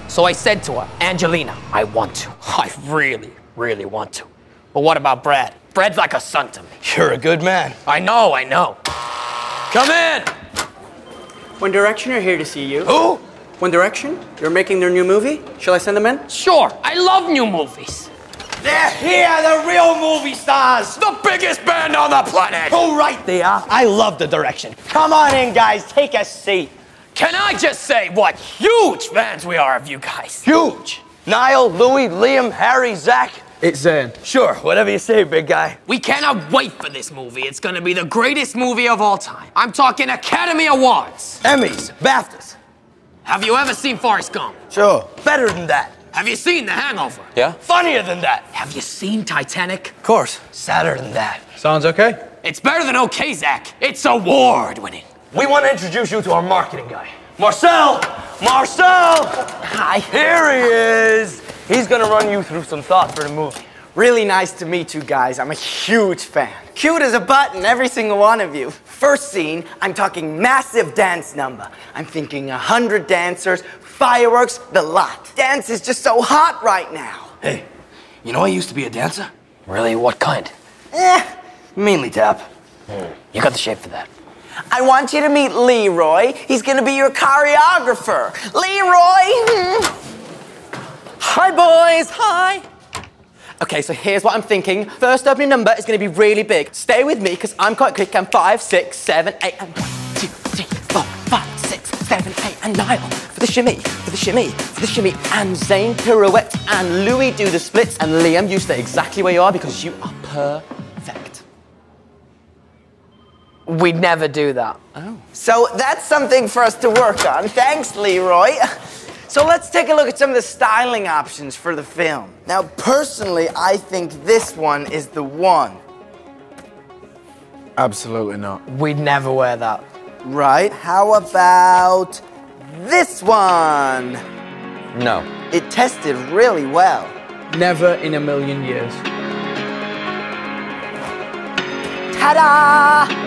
So I said to her, Angelina, I want to. I really, really want to. But what about Brad? Brad's like a son to me. You're a good man. I know, I know. Come in! One Direction are here to see you. Who? One Direction? You're making their new movie? Shall I send them in? Sure, I love new movies. They're here, the real movie stars. The biggest band on the planet! Oh, right they are. I love the Direction. Come on in, guys. Take a seat. Can I just say what huge fans we are of you guys? Huge. Niall, Louis, Liam, Harry, Zach. It's Zane. Sure, whatever you say, big guy. We cannot wait for this movie. It's gonna be the greatest movie of all time. I'm talking Academy Awards. Emmys, BAFTAs. Have you ever seen Forrest Gump? Sure. Better than that. Have you seen The Hangover? Yeah? Funnier than that. Have you seen Titanic? Of course. Sadder than that. Sounds okay. It's better than okay, Zach. It's award-winning. We want to introduce you to our marketing guy. Marcel! Marcel! Hi. Here he is. He's gonna run you through some thoughts for the movie. Really nice to meet you guys. I'm a huge fan. Cute as a button, every single one of you. First scene, I'm talking massive dance number. I'm thinking 100 dancers, fireworks, the lot. Dance is just so hot right now. Hey, you know I used to be a dancer? Really? What kind? Mainly tap. You got the shape for that. I want you to meet Leroy. He's gonna be your choreographer. Leroy! Hi, boys, hi. Okay, so here's what I'm thinking. First opening number is gonna be really big. Stay with me, because I'm quite quick. I'm 5, 6, 7, 8, and 1, 2, 3, 4, 5, 6, 7, 8, and Niall. For the shimmy, for the shimmy, for the shimmy. And Zane pirouette, and Louis do the splits, and Liam, you stay exactly where you are, because you are perfect. We'd never do that. Oh. So that's something for us to work on. Thanks, Leroy. So let's take a look at some of the styling options for the film. Now, personally, I think this one is the one. Absolutely not. We'd never wear that. Right. How about this one? No. It tested really well. Never in a million years. Ta-da!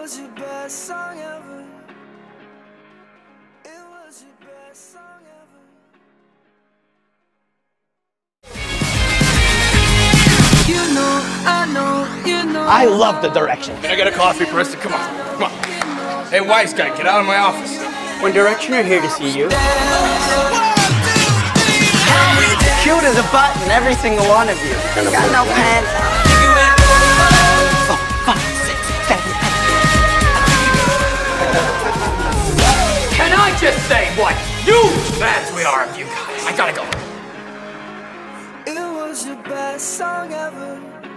was your best song ever. It was your best song ever. You know, I know, you know. I love the direction. Can I get a coffee, Preston? Come on, come on. Hey, wise guy, get out of my office. One Direction are here to see you. Cute as a button, every single one of you. Got no pants. 4, 5, 6, 7, 8. Can I just say what huge fans we are of you guys? I gotta go. It was your best song ever.